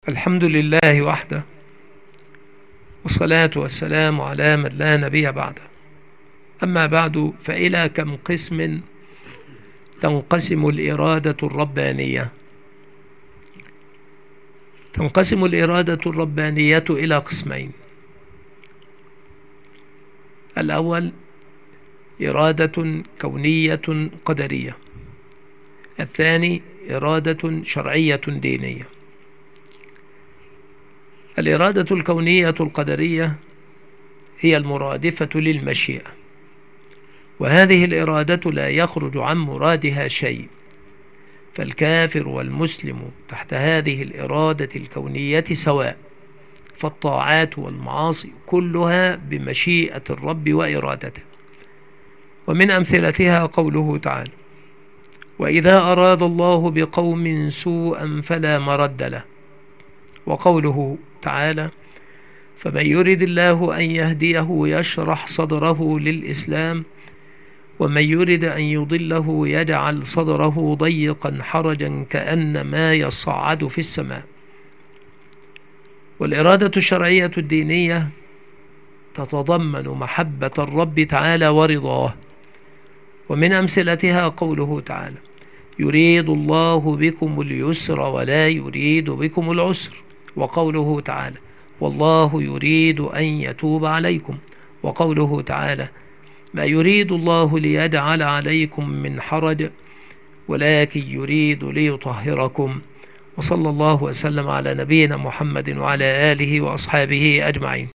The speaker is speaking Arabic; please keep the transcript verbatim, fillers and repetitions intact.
الحمد لله وحده، والصلاة والسلام على من لا نبي بعده. أما بعد، فإلى كم قسم تنقسم الإرادة الربانية؟ تنقسم الإرادة الربانية إلى قسمين: الأول إرادة كونية قدرية، الثاني إرادة شرعية دينية. الإرادة الكونية القدرية هي المرادفة للمشيئة، وهذه الإرادة لا يخرج عن مرادها شيء، فالكافر والمسلم تحت هذه الإرادة الكونية سواء، فالطاعات والمعاصي كلها بمشيئة الرب وإرادته. ومن أمثلتها قوله تعالى: وإذا أراد الله بقوم سوءا فلا مرد له. وقوله تعالى: فمن يرد الله أن يهديه يشرح صدره للإسلام ومن يرد أن يضله يجعل صدره ضيقا حرجا كأنما يصعد في السماء. والإرادة الشرعية الدينية تتضمن محبة الرب تعالى ورضاه، ومن أمثلتها قوله تعالى: يريد الله بكم اليسر ولا يريد بكم العسر. وقوله تعالى: والله يريد أن يتوب عليكم. وقوله تعالى: ما يريد الله ليجعل عليكم من حرج ولكن يريد ليطهركم. وصلى الله وسلم على نبينا محمد وعلى آله وأصحابه أجمعين.